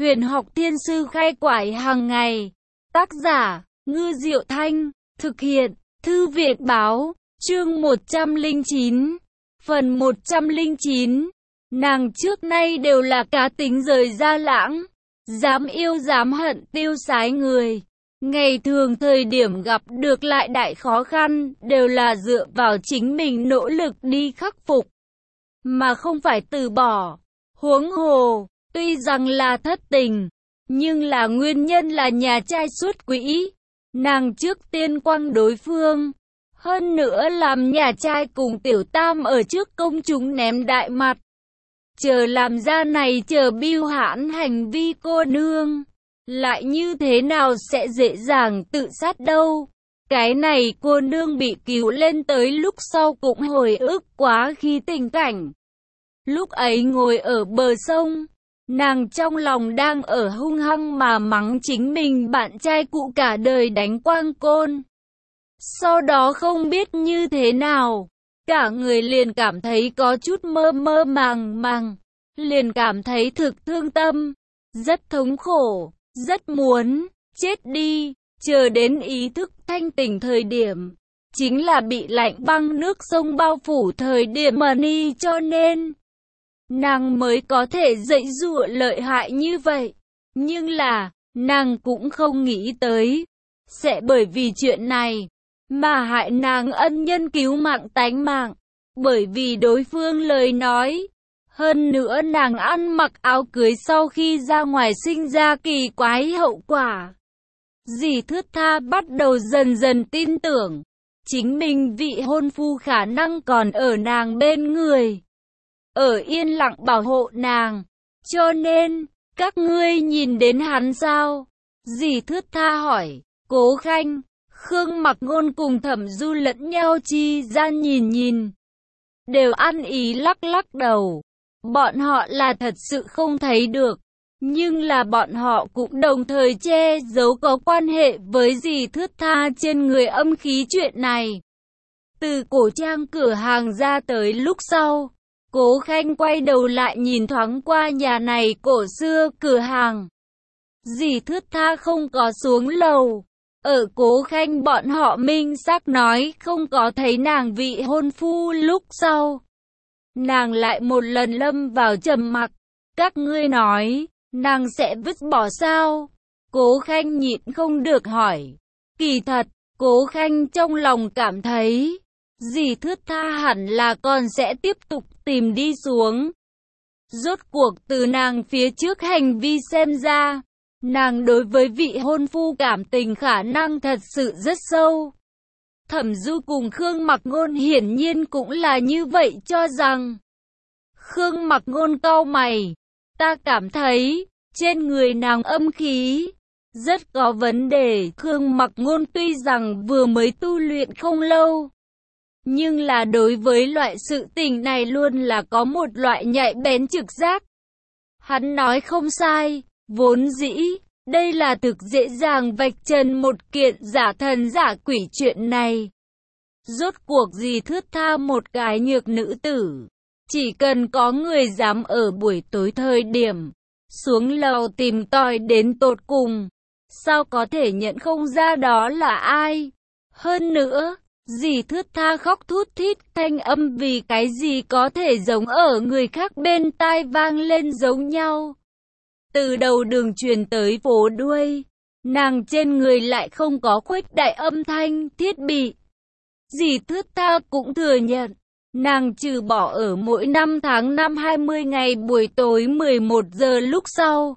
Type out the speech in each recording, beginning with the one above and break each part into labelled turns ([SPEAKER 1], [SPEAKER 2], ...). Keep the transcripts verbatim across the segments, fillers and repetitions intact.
[SPEAKER 1] Huyền học thiên sư khai quải hàng ngày. Tác giả, Ngư Diệu Thanh. Thực hiện, Thư viện báo. Chương một trăm lẻ chín. Phần một trăm lẻ chín. Nàng trước nay đều là cá tính rời ra lãng. Dám yêu dám hận tiêu sái người. Ngày thường thời điểm gặp được lại đại khó khăn, đều là dựa vào chính mình nỗ lực đi khắc phục, mà không phải từ bỏ. Huống hồ, tuy rằng là thất tình, nhưng là nguyên nhân là nhà trai xuất quỹ. Nàng trước tiên quăng đối phương. Hơn nữa làm nhà trai cùng tiểu tam ở trước công chúng ném đại mặt. Chờ làm ra này chờ biêu hãn hành vi cô nương. Lại như thế nào sẽ dễ dàng tự sát đâu. Cái này cô nương bị cứu lên tới lúc sau cũng hồi ức quá khi tình cảnh. Lúc ấy ngồi ở bờ sông, nàng trong lòng đang ở hung hăng mà mắng chính mình bạn trai cũ cả đời đánh quang côn. Sau đó không biết như thế nào, cả người liền cảm thấy có chút mơ mơ màng màng, liền cảm thấy thực thương tâm, rất thống khổ, rất muốn chết đi. Chờ đến ý thức thanh tỉnh thời điểm, chính là bị lạnh băng nước sông bao phủ thời điểm mà ni, cho nên nàng mới có thể dạy dụa lợi hại như vậy. Nhưng là, nàng cũng không nghĩ tới, sẽ bởi vì chuyện này, mà hại nàng ân nhân cứu mạng tánh mạng. Bởi vì đối phương lời nói. Hơn nữa nàng ăn mặc áo cưới sau khi ra ngoài sinh ra kỳ quái hậu quả. Dì thướt tha bắt đầu dần dần tin tưởng, chính mình vị hôn phu khả năng còn ở nàng bên người, ở yên lặng bảo hộ nàng. Cho nên, các ngươi nhìn đến hắn sao? Dì thướt tha hỏi. Cố Khanh, Khương Mặc Ngôn cùng Thẩm Du lẫn nhau chi gian nhìn nhìn, đều ăn ý lắc lắc đầu. Bọn họ là thật sự không thấy được, nhưng là bọn họ cũng đồng thời che giấu có quan hệ với dì thướt tha trên người âm khí chuyện này. Từ cổ trang cửa hàng ra tới lúc sau, Cố Khanh quay đầu lại nhìn thoáng qua nhà này cổ xưa cửa hàng. Dì thướt tha không có xuống lầu. Ở Cố Khanh bọn họ minh xác nói không có thấy nàng vị hôn phu lúc sau, nàng lại một lần lâm vào trầm mặc. Các ngươi nói, nàng sẽ vứt bỏ sao? Cố Khanh nhịn không được hỏi. Kỳ thật, Cố Khanh trong lòng cảm thấy, dì thướt tha hẳn là còn sẽ tiếp tục tìm đi xuống. Rốt cuộc từ nàng phía trước hành vi xem ra, nàng đối với vị hôn phu cảm tình khả năng thật sự rất sâu. Thẩm Du cùng Khương Mặc Ngôn hiển nhiên cũng là như vậy cho rằng. Khương Mặc Ngôn cau mày. Ta cảm thấy, trên người nàng âm khí rất có vấn đề. Khương Mặc Ngôn tuy rằng vừa mới tu luyện không lâu, nhưng là đối với loại sự tình này luôn là có một loại nhạy bén trực giác. Hắn nói không sai, vốn dĩ, đây là thực dễ dàng vạch trần một kiện giả thần giả quỷ chuyện này. Rốt cuộc gì thướt tha một cái nhược nữ tử, chỉ cần có người dám ở buổi tối thời điểm xuống lầu tìm tòi đến tột cùng, sao có thể nhận không ra đó là ai? Hơn nữa, dì thướt tha khóc thút thít, thanh âm vì cái gì có thể giống ở người khác bên tai vang lên giống nhau. Từ đầu đường truyền tới phố đuôi, nàng trên người lại không có khuếch đại âm thanh thiết bị. Dì thướt tha cũng thừa nhận, nàng trừ bỏ ở mỗi năm tháng năm hai mươi ngày buổi tối mười một giờ lúc sau,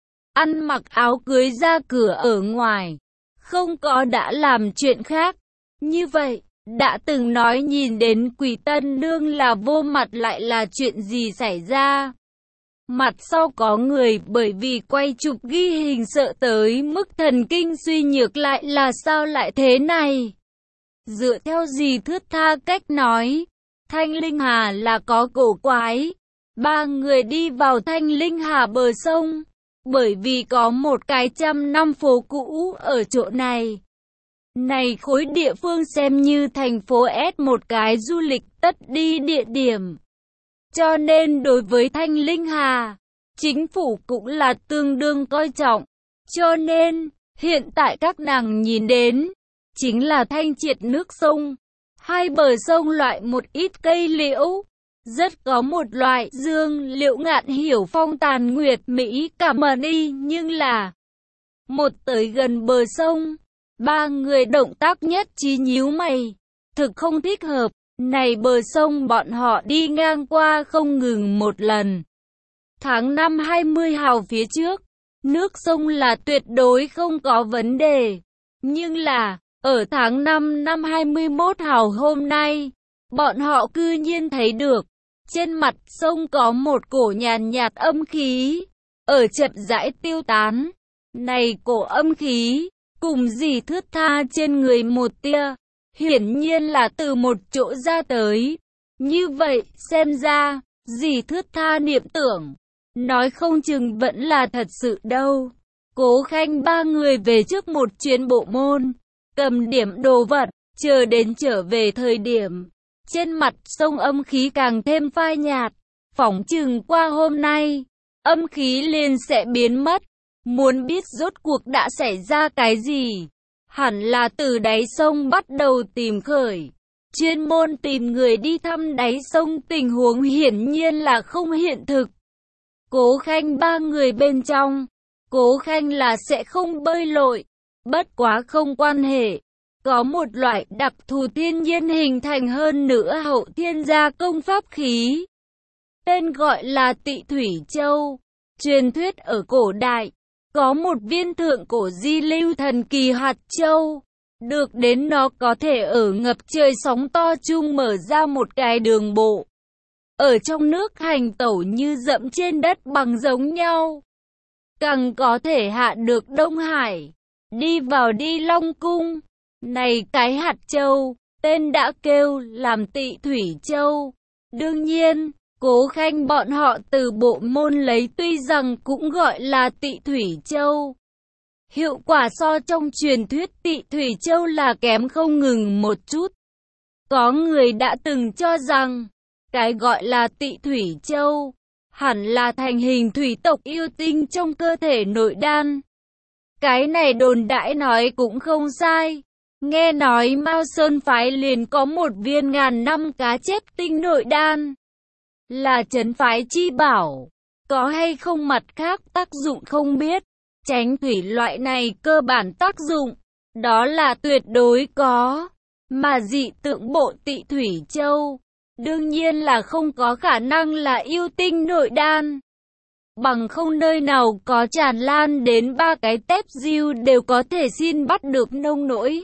[SPEAKER 1] ăn mặc áo cưới ra cửa ở ngoài, không có đã làm chuyện khác. Như vậy, đã từng nói nhìn đến Quỷ Tân Nương là vô mặt lại là chuyện gì xảy ra? Mặt sau có người bởi vì quay chụp ghi hình sợ tới mức thần kinh suy nhược lại là sao lại thế này? Dựa theo dì thướt tha cách nói, Thanh Linh Hà là có cổ quái. Ba người đi vào Thanh Linh Hà bờ sông, bởi vì có một cái trăm năm phố cũ ở chỗ này. Này khối địa phương xem như thành phố S một cái du lịch tất đi địa điểm. Cho nên đối với Thanh Linh Hà, chính phủ cũng là tương đương coi trọng. Cho nên, hiện tại các nàng nhìn đến, chính là thanh triệt nước sông. Hai bờ sông loại một ít cây liễu, rất có một loại dương liễu ngạn hiểu phong tàn nguyệt mỹ cảm ơn y, nhưng là một tới gần bờ sông, ba người động tác nhất trí nhíu mày, thực không thích hợp. Này bờ sông bọn họ đi ngang qua không ngừng một lần. Tháng năm hai mươi hào phía trước, nước sông là tuyệt đối không có vấn đề. Nhưng là, ở tháng năm năm hai mươi mốt hào hôm nay, bọn họ cư nhiên thấy được, trên mặt sông có một cổ nhàn nhạt âm khí, ở chậm rãi tiêu tán. Này cổ âm khí, cùng dì thướt tha trên người một tia, hiển nhiên là từ một chỗ ra tới. Như vậy, xem ra, dì thướt tha niệm tưởng, nói không chừng vẫn là thật sự đâu. Cố Khanh ba người về trước một chuyến bộ môn, cầm điểm đồ vật, chờ đến trở về thời điểm, trên mặt sông âm khí càng thêm phai nhạt, phỏng chừng qua hôm nay, âm khí liền sẽ biến mất. Muốn biết rốt cuộc đã xảy ra cái gì? Hẳn là từ đáy sông bắt đầu tìm khởi. Chuyên môn tìm người đi thăm đáy sông, tình huống hiển nhiên là không hiện thực. Cố Khanh ba người bên trong, Cố Khanh là sẽ không bơi lội, bất quá không quan hệ. Có một loại đặc thù thiên nhiên hình thành hơn nữa hậu thiên gia công pháp khí. Tên gọi là Tị Thủy Châu. Truyền thuyết ở cổ đại, có một viên thượng cổ di lưu thần kỳ hạt châu. Được đến nó có thể ở ngập trời sóng to chung mở ra một cái đường bộ. Ở trong nước hành tẩu như dẫm trên đất bằng giống nhau. Càng có thể hạ được Đông Hải, đi vào đi Long Cung. Này cái hạt châu, tên đã kêu làm Tị Thủy Châu. Đương nhiên, Cố Khanh bọn họ từ bộ môn lấy tuy rằng cũng gọi là Tị Thủy Châu. Hiệu quả so trong truyền thuyết Tị Thủy Châu là kém không ngừng một chút. Có người đã từng cho rằng, cái gọi là Tị Thủy Châu, hẳn là thành hình thủy tộc yêu tinh trong cơ thể nội đan. Cái này đồn đãi nói cũng không sai. Nghe nói Mao Sơn phái liền có một viên ngàn năm cá chép tinh nội đan. Là trấn phái chi bảo. Có hay không mặt khác tác dụng không biết. Tránh thủy loại này cơ bản tác dụng, đó là tuyệt đối có. Mà dị tượng bộ Tị Thủy Châu, đương nhiên là không có khả năng là yêu tinh nội đan. Bằng không nơi nào có tràn lan đến ba cái tép diêu đều có thể xin bắt được nông nỗi.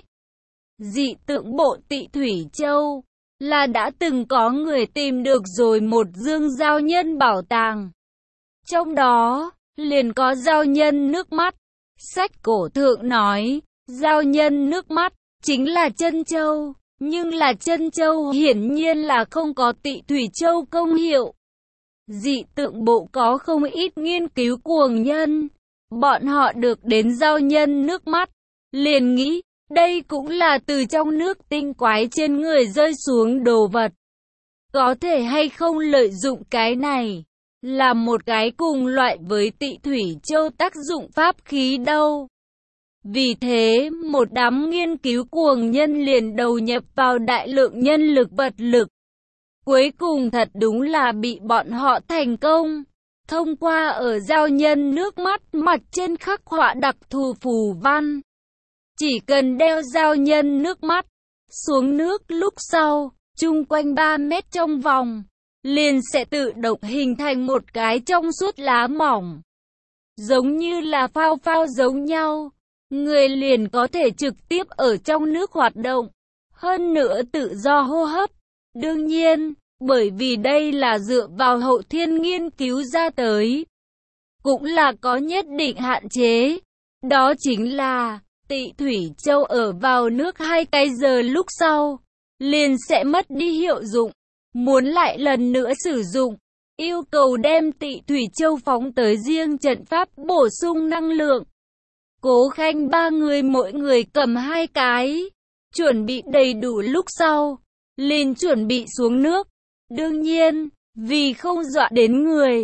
[SPEAKER 1] Dị tượng bộ Tị Thủy Châu, là đã từng có người tìm được rồi một dương giao nhân bảo tàng. Trong đó, liền có giao nhân nước mắt. Sách cổ thượng nói, giao nhân nước mắt, chính là chân châu. Nhưng là chân châu hiển nhiên là không có Tị Thủy Châu công hiệu. Dị tượng bộ có không ít nghiên cứu cuồng nhân. Bọn họ được đến giao nhân nước mắt, liền nghĩ, đây cũng là từ trong nước tinh quái trên người rơi xuống đồ vật. Có thể hay không lợi dụng cái này, là một cái cùng loại với Tị Thủy Châu tác dụng pháp khí đâu. Vì thế, một đám nghiên cứu cuồng nhân liền đầu nhập vào đại lượng nhân lực vật lực. Cuối cùng thật đúng là bị bọn họ thành công. Thông qua ở giao nhân nước mắt mặt trên khắc họa đặc thù phù văn. Chỉ cần đeo giao nhân nước mắt xuống nước lúc sau, chung quanh ba mét trong vòng, liền sẽ tự động hình thành một cái trong suốt lá mỏng. Giống như là phao phao giống nhau, người liền có thể trực tiếp ở trong nước hoạt động, hơn nữa tự do hô hấp. Đương nhiên, bởi vì đây là dựa vào hậu thiên nghiên cứu ra tới, cũng là có nhất định hạn chế. Đó chính là, Tị Thủy Châu ở vào nước hai cái giờ lúc sau, liền sẽ mất đi hiệu dụng. Muốn lại lần nữa sử dụng, yêu cầu đem Tị Thủy Châu phóng tới riêng trận pháp bổ sung năng lượng. Cố Khanh ba người mỗi người cầm hai cái, chuẩn bị đầy đủ lúc sau, liền chuẩn bị xuống nước. Đương nhiên, vì không dọa đến người,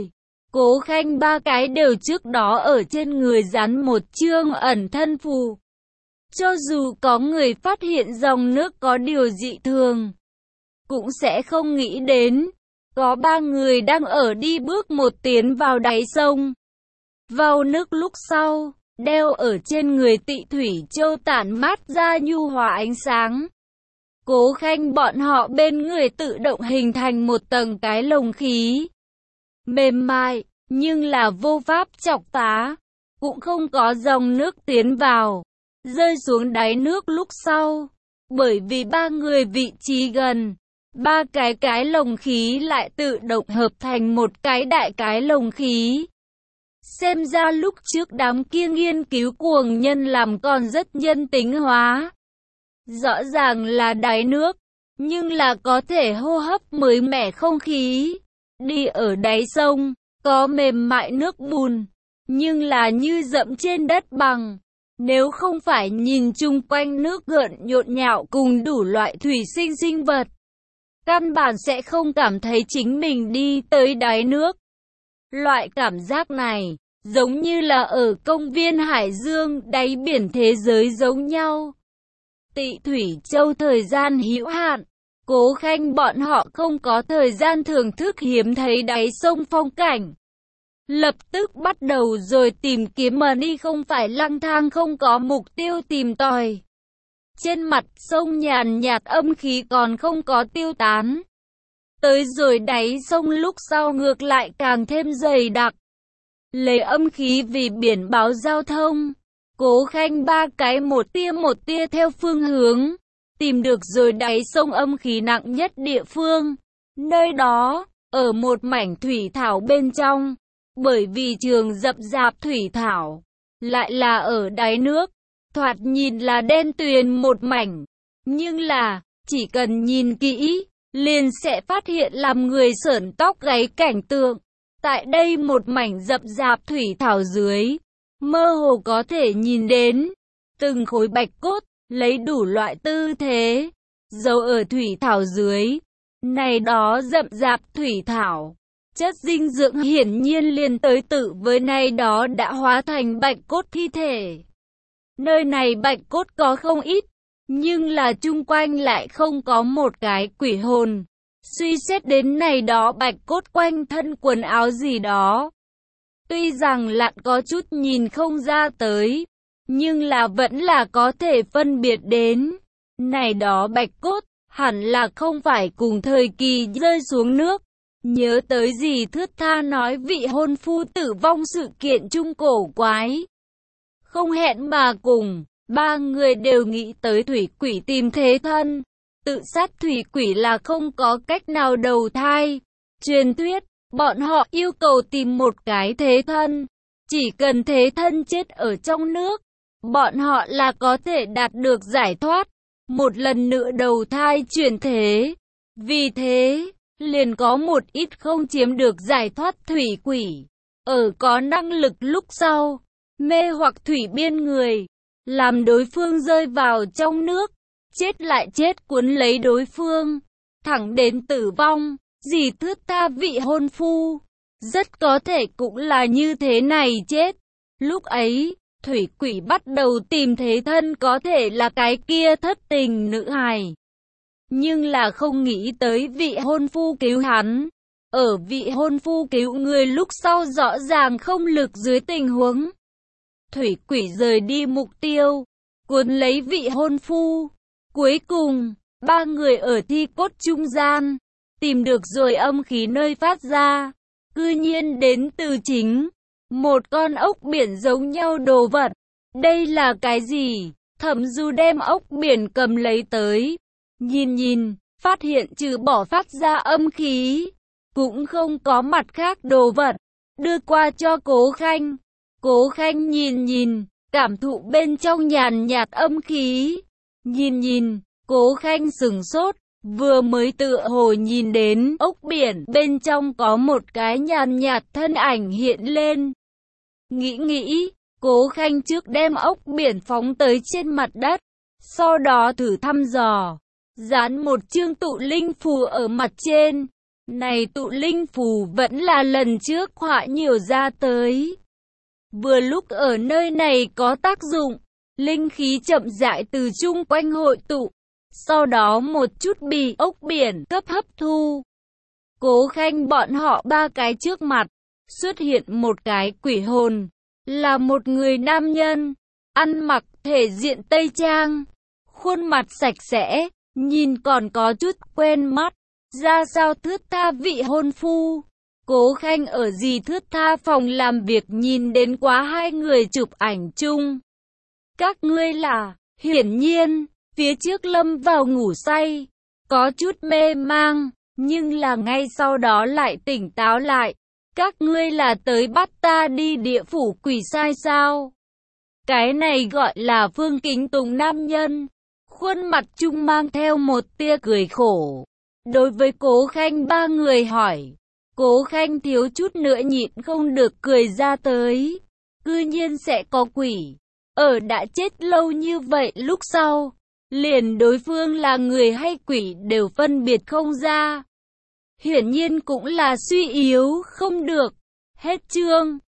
[SPEAKER 1] Cố Khanh ba cái đều trước đó ở trên người dán một chương ẩn thân phù. Cho dù có người phát hiện dòng nước có điều dị thường, cũng sẽ không nghĩ đến. Có ba người đang ở đi bước một tiến vào đáy sông. Vào nước lúc sau, đeo ở trên người Tị Thủy Châu tản mát ra nhu hòa ánh sáng. Cố Khanh bọn họ bên người tự động hình thành một tầng cái lồng khí. Mềm mại, nhưng là vô pháp chọc phá. Cũng không có dòng nước tiến vào, rơi xuống đáy nước lúc sau. Bởi vì ba người vị trí gần, ba cái cái lồng khí lại tự động hợp thành một cái đại cái lồng khí. Xem ra lúc trước đám kia nghiên cứu cuồng nhân làm còn rất nhân tính hóa. Rõ ràng là đáy nước, nhưng là có thể hô hấp mới mẻ không khí. Đi ở đáy sông, có mềm mại nước bùn, nhưng là như dẫm trên đất bằng. Nếu không phải nhìn chung quanh nước gợn nhộn nhạo cùng đủ loại thủy sinh sinh vật, căn bản sẽ không cảm thấy chính mình đi tới đáy nước. Loại cảm giác này, giống như là ở công viên Hải Dương, đáy biển thế giới giống nhau. Tị Thủy Châu thời gian hữu hạn, Cố Khanh bọn họ không có thời gian thưởng thức hiếm thấy đáy sông phong cảnh. Lập tức bắt đầu rồi tìm kiếm mà đi, không phải lang thang không có mục tiêu tìm tòi. Trên mặt sông nhàn nhạt âm khí còn không có tiêu tán. Tới rồi đáy sông lúc sau ngược lại càng thêm dày đặc. Lấy âm khí vì biển báo giao thông, Cố Khanh ba cái một tia một tia theo phương hướng, tìm được rồi đáy sông âm khí nặng nhất địa phương. Nơi đó, ở một mảnh thủy thảo bên trong, bởi vì trường rậm rạp thủy thảo, lại là ở đáy nước, thoạt nhìn là đen tuyền một mảnh. Nhưng là, chỉ cần nhìn kỹ, liền sẽ phát hiện làm người sởn tóc gáy cảnh tượng. Tại đây một mảnh rậm rạp thủy thảo dưới, mơ hồ có thể nhìn đến từng khối bạch cốt, lấy đủ loại tư thế, giấu ở thủy thảo dưới. Này đó rậm rạp thủy thảo, chất dinh dưỡng hiển nhiên liền tới tự với này đó đã hóa thành bạch cốt thi thể. Nơi này bạch cốt có không ít, nhưng là chung quanh lại không có một cái quỷ hồn. Suy xét đến này đó bạch cốt quanh thân quần áo gì đó, tuy rằng lặn có chút nhìn không ra tới, nhưng là vẫn là có thể phân biệt đến. Này đó bạch cốt, hẳn là không phải cùng thời kỳ rơi xuống nước. Nhớ tới gì thướt tha nói vị hôn phu tử vong sự kiện trung cổ quái. Không hẹn mà cùng, ba người đều nghĩ tới thủy quỷ tìm thế thân. Tự sát thủy quỷ là không có cách nào đầu thai. Truyền thuyết, bọn họ yêu cầu tìm một cái thế thân. Chỉ cần thế thân chết ở trong nước, bọn họ là có thể đạt được giải thoát. Một lần nữa đầu thai chuyển thế. Vì thế, liền có một ít không chiếm được giải thoát thủy quỷ. Ở có năng lực lúc sau, mê hoặc thủy biên người, làm đối phương rơi vào trong nước. Chết lại chết cuốn lấy đối phương, thẳng đến tử vong. Dì thướt tha vị hôn phu, rất có thể cũng là như thế này chết. Lúc ấy, thủy quỷ bắt đầu tìm thế thân, có thể là cái kia thất tình nữ hài. Nhưng là không nghĩ tới vị hôn phu cứu hắn. Ở vị hôn phu cứu người lúc sau rõ ràng không lực dưới tình huống, thủy quỷ rời đi mục tiêu, cuốn lấy vị hôn phu. Cuối cùng, ba người ở thi cốt trung gian, tìm được rồi âm khí nơi phát ra, cư nhiên đến từ chính một con ốc biển giống nhau đồ vật. Đây là cái gì? Thẩm Du đem ốc biển cầm lấy tới, nhìn nhìn, phát hiện trừ bỏ phát ra âm khí, cũng không có mặt khác đồ vật, đưa qua cho Cố Khanh. Cố Khanh nhìn nhìn, cảm thụ bên trong nhàn nhạt âm khí. Nhìn nhìn, Cố Khanh sửng sốt, vừa mới tựa hồ nhìn đến ốc biển bên trong có một cái nhàn nhạt thân ảnh hiện lên. Nghĩ nghĩ, Cố Khanh trước đem ốc biển phóng tới trên mặt đất, sau đó thử thăm dò, dán một chương tụ linh phù ở mặt trên. Này tụ linh phù vẫn là lần trước họa nhiều ra tới. Vừa lúc ở nơi này có tác dụng, linh khí chậm rãi từ chung quanh hội tụ, sau đó một chút bị ốc biển cấp hấp thu. Cố Khanh bọn họ ba cái trước mặt, xuất hiện một cái quỷ hồn, là một người nam nhân, ăn mặc thể diện tây trang, khuôn mặt sạch sẽ, nhìn còn có chút quen mắt, ra sao thướt tha vị hôn phu. Cố Khanh ở dì thướt tha phòng làm việc nhìn đến quá hai người chụp ảnh chung. Các ngươi là, hiển nhiên, phía trước lâm vào ngủ say, có chút mê mang, nhưng là ngay sau đó lại tỉnh táo lại. Các ngươi là tới bắt ta đi địa phủ quỷ sai sao? Cái này gọi là Phương Kính Tùng nam nhân, khuôn mặt trung mang theo một tia cười khổ. Đối với Cố Khanh ba người hỏi, Cố Khanh thiếu chút nữa nhịn không được cười ra tới. Cư nhiên sẽ có quỷ, ở đã chết lâu như vậy lúc sau, liền đối phương là người hay quỷ đều phân biệt không ra. Hiển nhiên cũng là suy yếu không được. Hết chương.